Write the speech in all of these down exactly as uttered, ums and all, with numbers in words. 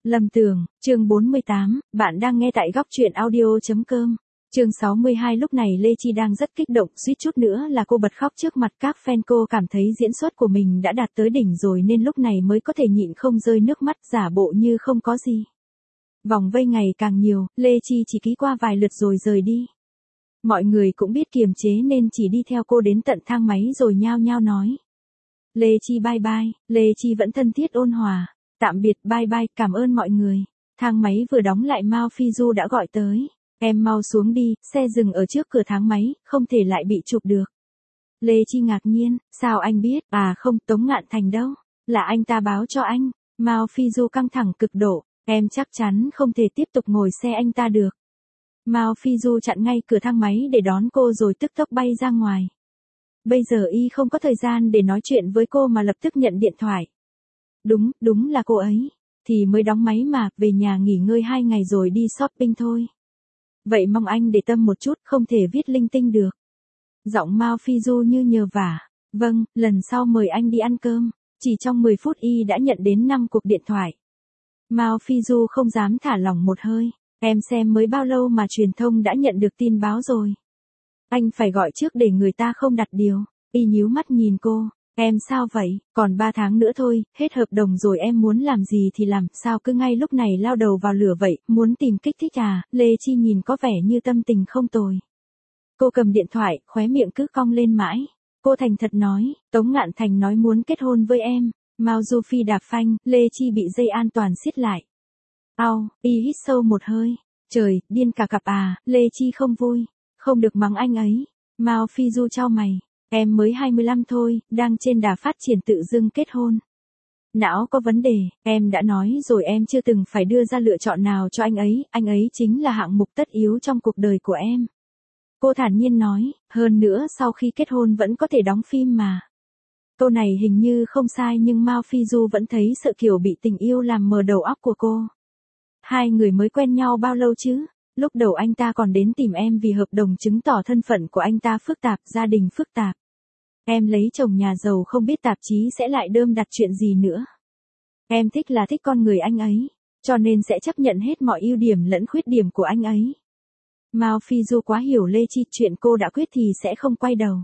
Lầm Tưởng, chương bốn mươi tám, bạn đang nghe tại góc truyện audio.com. Chương sáu mươi hai. Lúc này Lê Chi đang rất kích động, suýt chút nữa là cô bật khóc trước mặt các fan. Cô cảm thấy diễn xuất của mình đã đạt tới đỉnh rồi nên lúc này mới có thể nhịn không rơi nước mắt, giả bộ như không có gì. Vòng vây ngày càng nhiều, Lê Chi chỉ ký qua vài lượt rồi rời đi. Mọi người cũng biết kiềm chế nên chỉ đi theo cô đến tận thang máy rồi nhao nhao nói. Lê Chi bye bye. Lê Chi vẫn thân thiết ôn hòa. Tạm biệt, bye bye, cảm ơn mọi người. Thang máy vừa đóng lại Mao Phi Du đã gọi tới. Em mau xuống đi, xe dừng ở trước cửa thang máy, không thể lại bị chụp được. Lê Chi ngạc nhiên, sao anh biết? À không, Tống Ngạn Thành đâu? Là anh ta báo cho anh. Mao Phi Du căng thẳng cực độ, em chắc chắn không thể tiếp tục ngồi xe anh ta được. Mao Phi Du chặn ngay cửa thang máy để đón cô rồi tức tốc bay ra ngoài. Bây giờ y không có thời gian để nói chuyện với cô mà lập tức nhận điện thoại. Đúng, đúng là cô ấy. Thì mới đóng máy mà, về nhà nghỉ ngơi hai ngày rồi đi shopping thôi. Vậy mong anh để tâm một chút, không thể viết linh tinh được. Giọng Mao Phi Du như nhờ vả. Vâng, lần sau mời anh đi ăn cơm. Chỉ trong mười phút y đã nhận đến năm cuộc điện thoại. Mao Phi Du không dám thả lỏng một hơi. Em xem mới bao lâu mà truyền thông đã nhận được tin báo rồi. Anh phải gọi trước để người ta không đặt điều. Y nhíu mắt nhìn cô. Em sao vậy, còn ba tháng nữa thôi, hết hợp đồng rồi, em muốn làm gì thì làm, sao cứ ngay lúc này lao đầu vào lửa vậy, muốn tìm kích thích à? Lê Chi nhìn có vẻ như tâm tình không tồi. Cô cầm điện thoại, khóe miệng cứ cong lên mãi. Cô thành thật nói, Tống Ngạn Thành nói muốn kết hôn với em. Mao Du Phi đạp phanh, Lê Chi bị dây an toàn siết lại. Au, y hít sâu một hơi. Trời, điên cả cặp à, Lê Chi không vui. Không được mắng anh ấy. Mao Phi Du chau mày. Em mới hai mươi lăm thôi, đang trên đà phát triển tự dưng kết hôn. Não có vấn đề, em đã nói rồi, em chưa từng phải đưa ra lựa chọn nào cho anh ấy, anh ấy chính là hạng mục tất yếu trong cuộc đời của em. Cô thản nhiên nói, hơn nữa sau khi kết hôn vẫn có thể đóng phim mà. Câu này hình như không sai nhưng Mao Phi Du vẫn thấy sợ kiểu bị tình yêu làm mờ đầu óc của cô. Hai người mới quen nhau bao lâu chứ? Lúc đầu anh ta còn đến tìm em vì hợp đồng chứng tỏ thân phận của anh ta phức tạp, gia đình phức tạp. Em lấy chồng nhà giàu không biết tạp chí sẽ lại đơm đặt chuyện gì nữa. Em thích là thích con người anh ấy, cho nên sẽ chấp nhận hết mọi ưu điểm lẫn khuyết điểm của anh ấy. Mao Phi Du quá hiểu Lê Chi, chuyện cô đã quyết thì sẽ không quay đầu.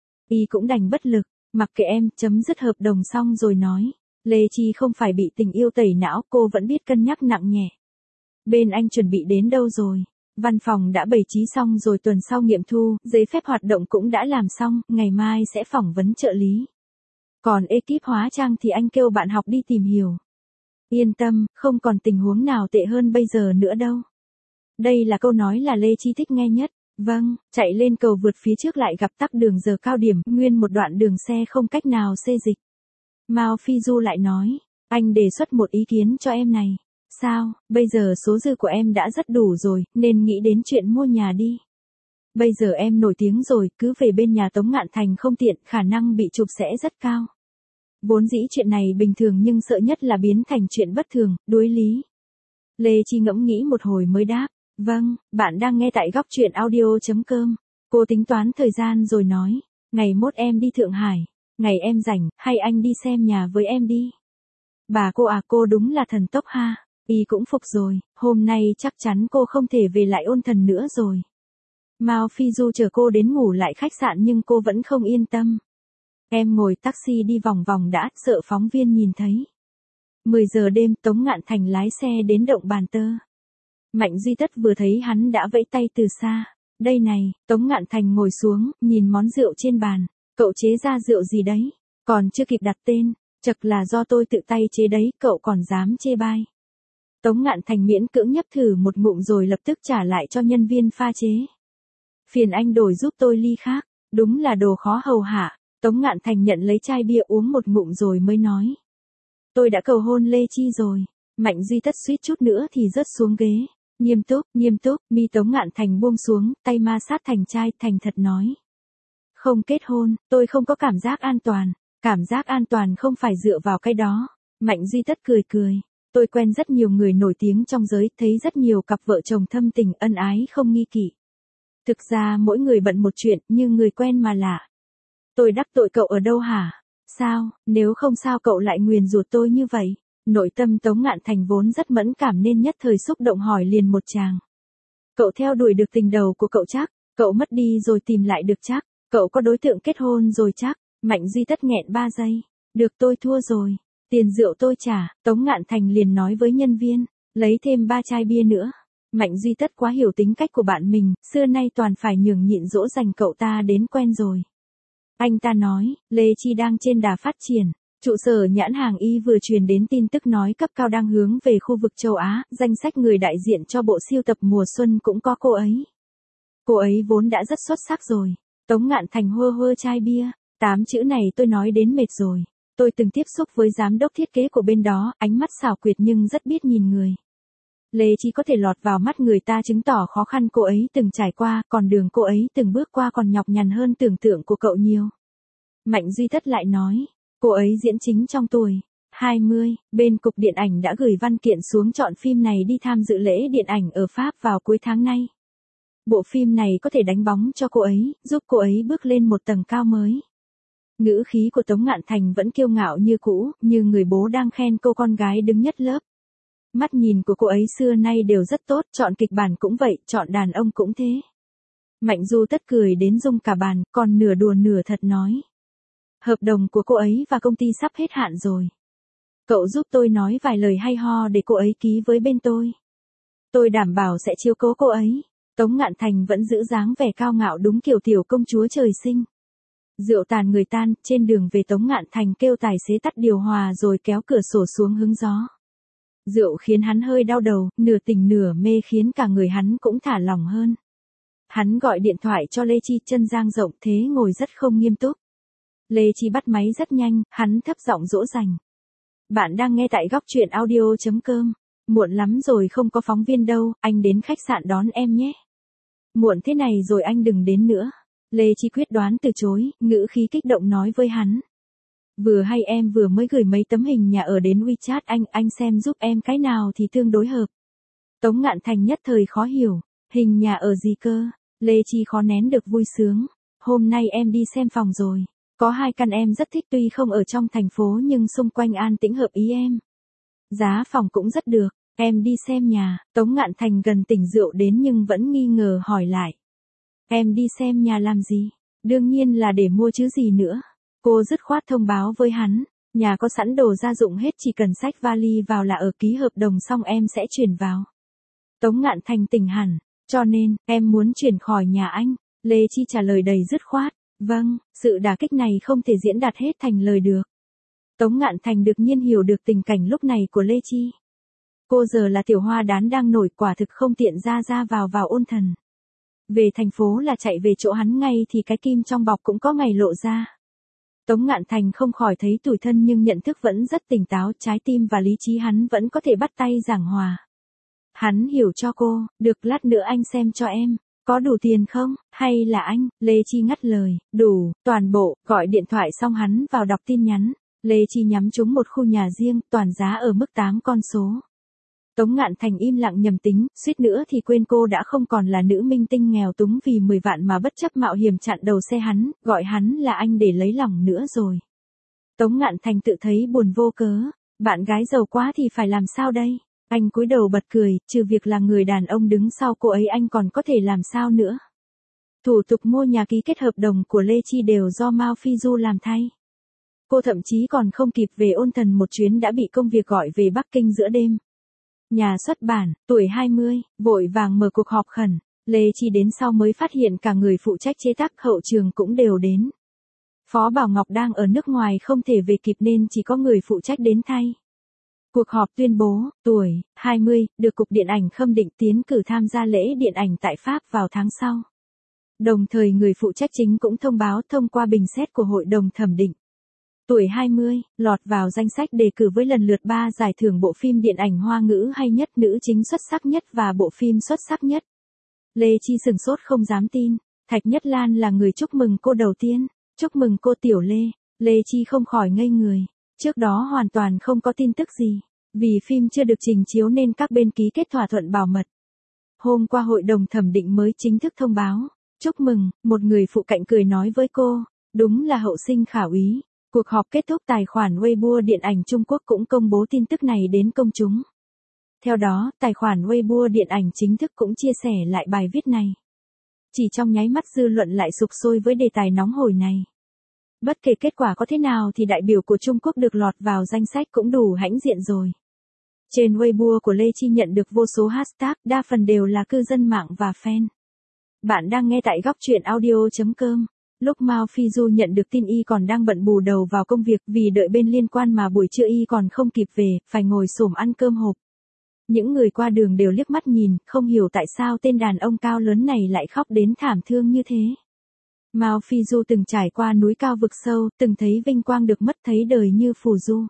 Y cũng đành bất lực, mặc kệ em, chấm dứt hợp đồng xong rồi nói. Lê Chi không phải bị tình yêu tẩy não, cô vẫn biết cân nhắc nặng nhẹ. Bên anh chuẩn bị đến đâu rồi? Văn phòng đã bày trí xong rồi, tuần sau nghiệm thu, giấy phép hoạt động cũng đã làm xong, ngày mai sẽ phỏng vấn trợ lý. Còn ekip hóa trang thì anh kêu bạn học đi tìm hiểu. Yên tâm, không còn tình huống nào tệ hơn bây giờ nữa đâu. Đây là câu nói là Lê Chi thích nghe nhất. Vâng, chạy lên cầu vượt phía trước lại gặp tắc đường giờ cao điểm, nguyên một đoạn đường xe không cách nào xê dịch. Mao Phi Du lại nói, anh đề xuất một ý kiến cho em này. Sao, bây giờ số dư của em đã rất đủ rồi, nên nghĩ đến chuyện mua nhà đi. Bây giờ em nổi tiếng rồi, cứ về bên nhà Tống Ngạn Thành không tiện, khả năng bị chụp sẽ rất cao. Vốn dĩ chuyện này bình thường nhưng sợ nhất là biến thành chuyện bất thường, đuối lý. Lê Chi ngẫm nghĩ một hồi mới đáp, vâng, bạn đang nghe tại góc truyện audio.com. Cô tính toán thời gian rồi nói, ngày mốt em đi Thượng Hải, ngày em rảnh, hay anh đi xem nhà với em đi. Bà cô à, cô đúng là thần tốc ha. Y cũng phục rồi, hôm nay chắc chắn cô không thể về lại ôn thần nữa rồi. Mao Phi Du chờ cô đến ngủ lại khách sạn nhưng cô vẫn không yên tâm. Em ngồi taxi đi vòng vòng đã, sợ phóng viên nhìn thấy. mười giờ đêm, Tống Ngạn Thành lái xe đến động Bàn Tơ. Mạnh Duy Tất vừa thấy hắn đã vẫy tay từ xa. Đây này, Tống Ngạn Thành ngồi xuống, nhìn món rượu trên bàn. Cậu chế ra rượu gì đấy? Còn chưa kịp đặt tên, chật là do tôi tự tay chế đấy, cậu còn dám chê bai. Tống Ngạn Thành miễn cưỡng nhấp thử một ngụm rồi lập tức trả lại cho nhân viên pha chế. Phiền anh đổi giúp tôi ly khác, đúng là đồ khó hầu hạ. Tống Ngạn Thành nhận lấy chai bia uống một ngụm rồi mới nói. Tôi đã cầu hôn Lê Chi rồi. Mạnh Duy Tất suýt chút nữa thì rớt xuống ghế. Nghiêm túc, nghiêm túc, mi Tống Ngạn Thành buông xuống, tay ma sát thành chai, thành thật nói. Không kết hôn, tôi không có cảm giác an toàn. Cảm giác an toàn không phải dựa vào cái đó. Mạnh Duy Tất cười cười. Tôi quen rất nhiều người nổi tiếng trong giới, thấy rất nhiều cặp vợ chồng thâm tình ân ái không nghi kỵ. Thực ra mỗi người bận một chuyện, như người quen mà lạ. Tôi đắc tội cậu ở đâu hả? Sao, nếu không sao cậu lại nguyền rủa tôi như vậy? Nội tâm Tống Ngạn Thành vốn rất mẫn cảm nên nhất thời xúc động hỏi liền một tràng. Cậu theo đuổi được tình đầu của cậu chắc, cậu mất đi rồi tìm lại được chắc, cậu có đối tượng kết hôn rồi chắc. Mạnh Duy Tất nghẹn ba giây. Được, tôi thua rồi. Tiền rượu tôi trả. Tống Ngạn Thành liền nói với nhân viên, lấy thêm ba chai bia nữa. Mạnh Duy Tất quá hiểu tính cách của bạn mình, xưa nay toàn phải nhường nhịn dỗ dành cậu ta đến quen rồi. Anh ta nói, Lê Chi đang trên đà phát triển. Trụ sở nhãn hàng Y vừa truyền đến tin tức nói cấp cao đang hướng về khu vực châu Á, danh sách người đại diện cho bộ sưu tập mùa xuân cũng có cô ấy. Cô ấy vốn đã rất xuất sắc rồi. Tống Ngạn Thành hơ hơ chai bia. Tám chữ này tôi nói đến mệt rồi. Tôi từng tiếp xúc với giám đốc thiết kế của bên đó, ánh mắt xảo quyệt nhưng rất biết nhìn người. Lê Chi có thể lọt vào mắt người ta chứng tỏ khó khăn cô ấy từng trải qua, còn đường cô ấy từng bước qua còn nhọc nhằn hơn tưởng tượng của cậu nhiều. Mạnh Duy Tất lại nói, cô ấy diễn chính trong tuổi hai mươi, bên cục điện ảnh đã gửi văn kiện xuống chọn phim này đi tham dự lễ điện ảnh ở Pháp vào cuối tháng nay. Bộ phim này có thể đánh bóng cho cô ấy, giúp cô ấy bước lên một tầng cao mới. Ngữ khí của Tống Ngạn Thành vẫn kiêu ngạo như cũ, như người bố đang khen cô con gái đứng nhất lớp. Mắt nhìn của cô ấy xưa nay đều rất tốt, chọn kịch bản cũng vậy, chọn đàn ông cũng thế. Mạnh Du Tất cười đến rung cả bàn, còn nửa đùa nửa thật nói. Hợp đồng của cô ấy và công ty sắp hết hạn rồi. Cậu giúp tôi nói vài lời hay ho để cô ấy ký với bên tôi. Tôi đảm bảo sẽ chiếu cố cô ấy. Tống Ngạn Thành vẫn giữ dáng vẻ cao ngạo đúng kiểu tiểu công chúa trời sinh. Rượu tàn người tan, trên đường về Tống Ngạn Thành kêu tài xế tắt điều hòa rồi kéo cửa sổ xuống hứng gió. Rượu khiến hắn hơi đau đầu, nửa tỉnh nửa mê khiến cả người hắn cũng thả lỏng hơn. Hắn gọi điện thoại cho Lê Chi, chân dang rộng thế ngồi rất không nghiêm túc. Lê Chi bắt máy rất nhanh, hắn thấp giọng dỗ dành. Bạn đang nghe tại góc truyện audio chấm com. Muộn lắm rồi không có phóng viên đâu, anh đến khách sạn đón em nhé. Muộn thế này rồi anh đừng đến nữa. Lê Chi quyết đoán từ chối, ngữ khí kích động nói với hắn. Vừa hay em vừa mới gửi mấy tấm hình nhà ở đến WeChat anh, anh xem giúp em cái nào thì tương đối hợp. Tống Ngạn Thành nhất thời khó hiểu, hình nhà ở gì cơ? Lê Chi khó nén được vui sướng. Hôm nay em đi xem phòng rồi. Có hai căn em rất thích tuy không ở trong thành phố nhưng xung quanh an tĩnh hợp ý em. Giá phòng cũng rất được, em đi xem nhà. Tống Ngạn Thành gần tỉnh rượu đến nhưng vẫn nghi ngờ hỏi lại. Em đi xem nhà làm gì? Đương nhiên là để mua chứ gì nữa. Cô dứt khoát thông báo với hắn. Nhà có sẵn đồ gia dụng hết, chỉ cần xách vali vào là ở, ký hợp đồng xong em sẽ chuyển vào. Tống Ngạn Thành tỉnh hẳn. Cho nên, em muốn chuyển khỏi nhà anh. Lê Chi trả lời đầy dứt khoát. Vâng, sự đả kích này không thể diễn đạt hết thành lời được. Tống Ngạn Thành đột nhiên hiểu được tình cảnh lúc này của Lê Chi. Cô giờ là tiểu hoa đán đang nổi, quả thực không tiện ra ra vào vào ôn thần. Về thành phố là chạy về chỗ hắn ngay thì cái kim trong bọc cũng có ngày lộ ra. Tống Ngạn Thành không khỏi thấy tủi thân nhưng nhận thức vẫn rất tỉnh táo, trái tim và lý trí hắn vẫn có thể bắt tay giảng hòa. Hắn hiểu cho cô, được lát nữa anh xem cho em. Có đủ tiền không, hay là anh? Lê Chi ngắt lời, đủ, toàn bộ. Gọi điện thoại xong hắn vào đọc tin nhắn. Lê Chi nhắm trúng một khu nhà riêng, toàn giá ở mức tám con số. Tống Ngạn Thành im lặng nhầm tính, suýt nữa thì quên cô đã không còn là nữ minh tinh nghèo túng vì mười vạn mà bất chấp mạo hiểm chặn đầu xe hắn, gọi hắn là anh để lấy lòng nữa rồi. Tống Ngạn Thành tự thấy buồn vô cớ, bạn gái giàu quá thì phải làm sao đây? Anh cúi đầu bật cười, trừ việc là người đàn ông đứng sau cô ấy anh còn có thể làm sao nữa. Thủ tục mua nhà, ký kết hợp đồng của Lê Chi đều do Mao Phi Du làm thay. Cô thậm chí còn không kịp về ôn thần một chuyến đã bị công việc gọi về Bắc Kinh giữa đêm. Nhà xuất bản, tuổi hai mươi, vội vàng mở cuộc họp khẩn. Lê Chi đến sau mới phát hiện cả người phụ trách chế tác hậu trường cũng đều đến. Phó Bảo Ngọc đang ở nước ngoài không thể về kịp nên chỉ có người phụ trách đến thay. Cuộc họp tuyên bố, tuổi hai mươi, được Cục Điện ảnh Khâm Định tiến cử tham gia lễ điện ảnh tại Pháp vào tháng sau. Đồng thời người phụ trách chính cũng thông báo thông qua bình xét của Hội đồng thẩm định. Tuổi hai mươi, lọt vào danh sách đề cử với lần lượt ba giải thưởng bộ phim điện ảnh Hoa ngữ hay nhất, nữ chính xuất sắc nhất và bộ phim xuất sắc nhất. Lê Chi sừng sốt không dám tin, Thạch Nhất Lan là người chúc mừng cô đầu tiên. Chúc mừng cô Tiểu Lê. Lê Chi không khỏi ngây người. Trước đó hoàn toàn không có tin tức gì. Vì phim chưa được trình chiếu nên các bên ký kết thỏa thuận bảo mật. Hôm qua hội đồng thẩm định mới chính thức thông báo. Chúc mừng, một người phụ cạnh cười nói với cô. Đúng là hậu sinh khả úy. Cuộc họp kết thúc, tài khoản Weibo điện ảnh Trung Quốc cũng công bố tin tức này đến công chúng. Theo đó, tài khoản Weibo điện ảnh chính thức cũng chia sẻ lại bài viết này. Chỉ trong nháy mắt dư luận lại sục sôi với đề tài nóng hổi này. Bất kể kết quả có thế nào thì đại biểu của Trung Quốc được lọt vào danh sách cũng đủ hãnh diện rồi. Trên Weibo của Lê Chi nhận được vô số hashtag, đa phần đều là cư dân mạng và fan. Bạn đang nghe tại góc truyện audio chấm com. Lúc Mao Phi Du nhận được tin y còn đang bận bù đầu vào công việc, vì đợi bên liên quan mà buổi trưa y còn không kịp về, phải ngồi xổm ăn cơm hộp. Những người qua đường đều liếc mắt nhìn, không hiểu tại sao tên đàn ông cao lớn này lại khóc đến thảm thương như thế. Mao Phi Du từng trải qua núi cao vực sâu, từng thấy vinh quang được mất, thấy đời như phù du.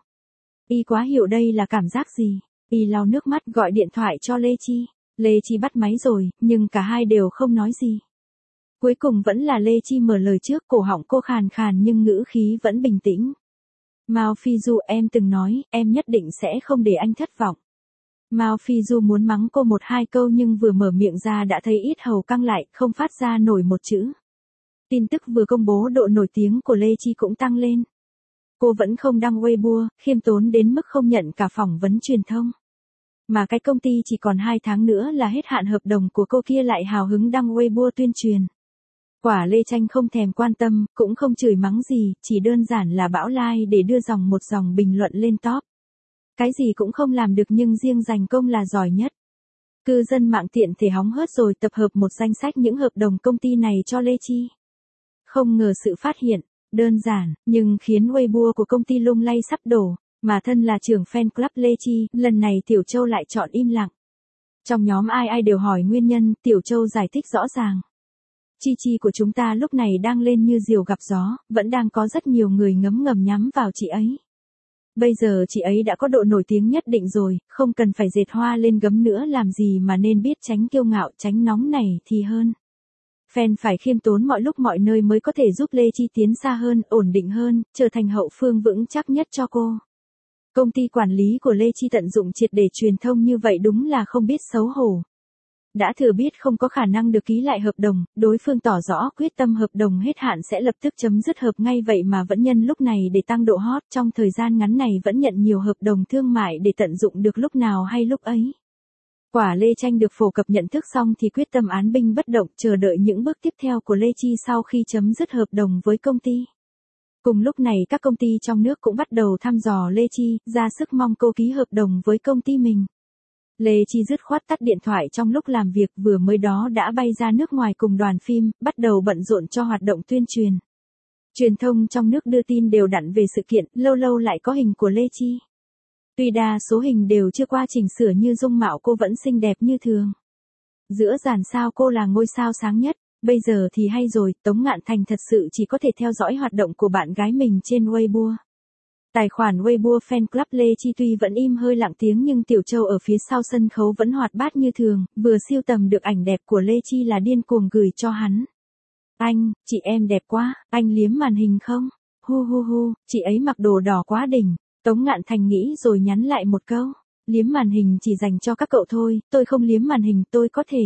Y quá hiểu đây là cảm giác gì. Y lau nước mắt gọi điện thoại cho Lê Chi. Lê Chi bắt máy rồi, nhưng cả hai đều không nói gì. Cuối cùng vẫn là Lê Chi mở lời trước, cổ họng cô khàn khàn nhưng ngữ khí vẫn bình tĩnh. Mao Phi Du, em từng nói, em nhất định sẽ không để anh thất vọng. Mao Phi Du muốn mắng cô một hai câu nhưng vừa mở miệng ra đã thấy yết hầu căng lại, không phát ra nổi một chữ. Tin tức vừa công bố, độ nổi tiếng của Lê Chi cũng tăng lên. Cô vẫn không đăng Weibo, khiêm tốn đến mức không nhận cả phỏng vấn truyền thông. Mà cái công ty chỉ còn hai tháng nữa là hết hạn hợp đồng của cô kia lại hào hứng đăng Weibo tuyên truyền. Quả Lê Tranh không thèm quan tâm, cũng không chửi mắng gì, chỉ đơn giản là bão like để đưa dòng một dòng bình luận lên top. Cái gì cũng không làm được nhưng riêng giành công là giỏi nhất. Cư dân mạng tiện thể hóng hớt rồi tập hợp một danh sách những hợp đồng công ty này cho Lê Chi. Không ngờ sự phát hiện, đơn giản, nhưng khiến Weibo của công ty lung lay sắp đổ, mà thân là trưởng fan club Lê Chi, lần này Tiểu Châu lại chọn im lặng. Trong nhóm ai ai đều hỏi nguyên nhân, Tiểu Châu giải thích rõ ràng. Chi Chi của chúng ta lúc này đang lên như diều gặp gió, vẫn đang có rất nhiều người ngấm ngầm nhắm vào chị ấy. Bây giờ chị ấy đã có độ nổi tiếng nhất định rồi, không cần phải dệt hoa lên gấm nữa làm gì mà nên biết tránh kiêu ngạo, tránh nóng này thì hơn. Fan phải khiêm tốn mọi lúc mọi nơi mới có thể giúp Lê Chi tiến xa hơn, ổn định hơn, trở thành hậu phương vững chắc nhất cho cô. Công ty quản lý của Lê Chi tận dụng triệt để truyền thông như vậy đúng là không biết xấu hổ. Đã thừa biết không có khả năng được ký lại hợp đồng, đối phương tỏ rõ quyết tâm hợp đồng hết hạn sẽ lập tức chấm dứt hợp ngay, vậy mà vẫn nhân lúc này để tăng độ hot, trong thời gian ngắn này vẫn nhận nhiều hợp đồng thương mại để tận dụng được lúc nào hay lúc ấy. Quả Lê Tranh được phổ cập nhận thức xong thì quyết tâm án binh bất động, chờ đợi những bước tiếp theo của Lê Chi sau khi chấm dứt hợp đồng với công ty. Cùng lúc này các công ty trong nước cũng bắt đầu thăm dò Lê Chi, ra sức mong cô ký hợp đồng với công ty mình. Lê Chi dứt khoát tắt điện thoại trong lúc làm việc, vừa mới đó đã bay ra nước ngoài cùng đoàn phim, bắt đầu bận rộn cho hoạt động tuyên truyền. Truyền thông trong nước đưa tin đều đặn về sự kiện, lâu lâu lại có hình của Lê Chi. Tuy đa số hình đều chưa qua chỉnh sửa nhưng dung mạo cô vẫn xinh đẹp như thường. Giữa dàn sao cô là ngôi sao sáng nhất, bây giờ thì hay rồi, Tống Ngạn Thành thật sự chỉ có thể theo dõi hoạt động của bạn gái mình trên Weibo. Tài khoản Weibo fan club Lê Chi tuy vẫn im hơi lặng tiếng nhưng Tiểu Châu ở phía sau sân khấu vẫn hoạt bát như thường, vừa siêu tầm được ảnh đẹp của Lê Chi là điên cuồng gửi cho hắn. Anh, chị em đẹp quá, anh liếm màn hình không? Hu hu hu, chị ấy mặc đồ đỏ quá đỉnh. Tống Ngạn Thành nghĩ rồi nhắn lại một câu. Liếm màn hình chỉ dành cho các cậu thôi, tôi không liếm màn hình, tôi có thể.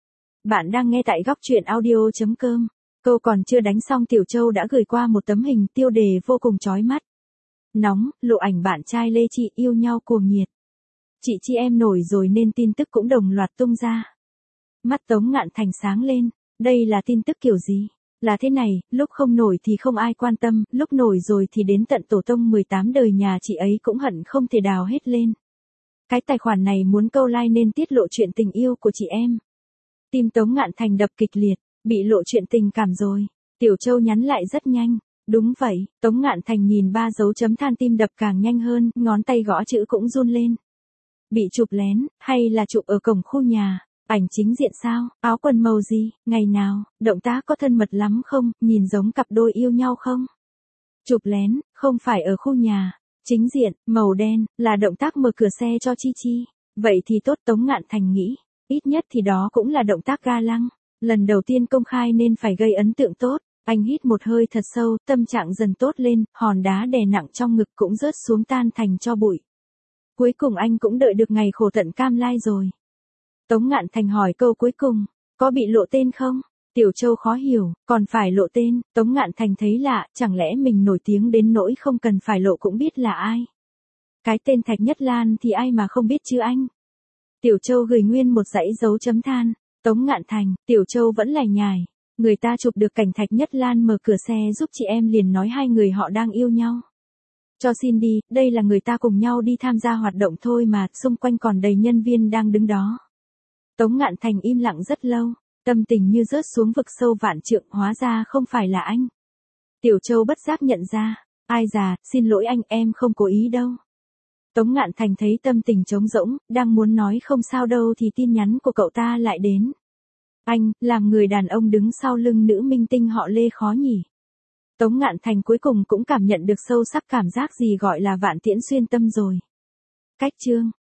Bạn đang nghe tại góc truyện audio chấm com. Câu còn chưa đánh xong Tiểu Châu đã gửi qua một tấm hình tiêu đề vô cùng chói mắt. Nóng, lộ ảnh bạn trai Lê Chi yêu nhau cuồng nhiệt. Chị chị em nổi rồi nên tin tức cũng đồng loạt tung ra. Mắt Tống Ngạn Thành sáng lên, đây là tin tức kiểu gì? Là thế này, lúc không nổi thì không ai quan tâm, lúc nổi rồi thì đến tận tổ tông mười tám đời nhà chị ấy cũng hận không thể đào hết lên. Cái tài khoản này muốn câu like nên tiết lộ chuyện tình yêu của chị em. Tim Tống Ngạn Thành đập kịch liệt, bị lộ chuyện tình cảm rồi. Tiểu Châu nhắn lại rất nhanh. Đúng vậy, Tống Ngạn Thành nhìn ba dấu chấm than, tim đập càng nhanh hơn, ngón tay gõ chữ cũng run lên. Bị chụp lén, hay là chụp ở cổng khu nhà? Ảnh chính diện sao? Áo quần màu gì? Ngày nào? Động tác có thân mật lắm không? Nhìn giống cặp đôi yêu nhau không? Chụp lén, không phải ở khu nhà. Chính diện, màu đen, là động tác mở cửa xe cho Chi Chi. Vậy thì tốt, Tống Ngạn Thành nghĩ. Ít nhất thì đó cũng là động tác ga lăng. Lần đầu tiên công khai nên phải gây ấn tượng tốt. Anh hít một hơi thật sâu, tâm trạng dần tốt lên, hòn đá đè nặng trong ngực cũng rớt xuống tan thành tro bụi. Cuối cùng anh cũng đợi được ngày khổ tận cam lai rồi. Tống Ngạn Thành hỏi câu cuối cùng, có bị lộ tên không? Tiểu Châu khó hiểu, còn phải lộ tên, Tống Ngạn Thành thấy lạ, chẳng lẽ mình nổi tiếng đến nỗi không cần phải lộ cũng biết là ai. Cái tên Thạch Nhất Lan thì ai mà không biết chứ anh. Tiểu Châu gửi nguyên một dãy dấu chấm than, Tống Ngạn Thành, Tiểu Châu vẫn lải nhải. Người ta chụp được cảnh Thạch Nhất Lan mở cửa xe giúp chị em liền nói hai người họ đang yêu nhau. Cho xin đi, đây là người ta cùng nhau đi tham gia hoạt động thôi mà, xung quanh còn đầy nhân viên đang đứng đó. Tống Ngạn Thành im lặng rất lâu, tâm tình như rớt xuống vực sâu vạn trượng, hóa ra không phải là anh. Tiểu Châu bất giác nhận ra, ai già, xin lỗi anh, em không cố ý đâu. Tống Ngạn Thành thấy tâm tình trống rỗng, đang muốn nói không sao đâu thì tin nhắn của cậu ta lại đến. Anh, làm người đàn ông đứng sau lưng nữ minh tinh họ Lê khó nhỉ? Tống Ngạn Thành cuối cùng cũng cảm nhận được sâu sắc cảm giác gì gọi là vạn tiễn xuyên tâm rồi. Cách chương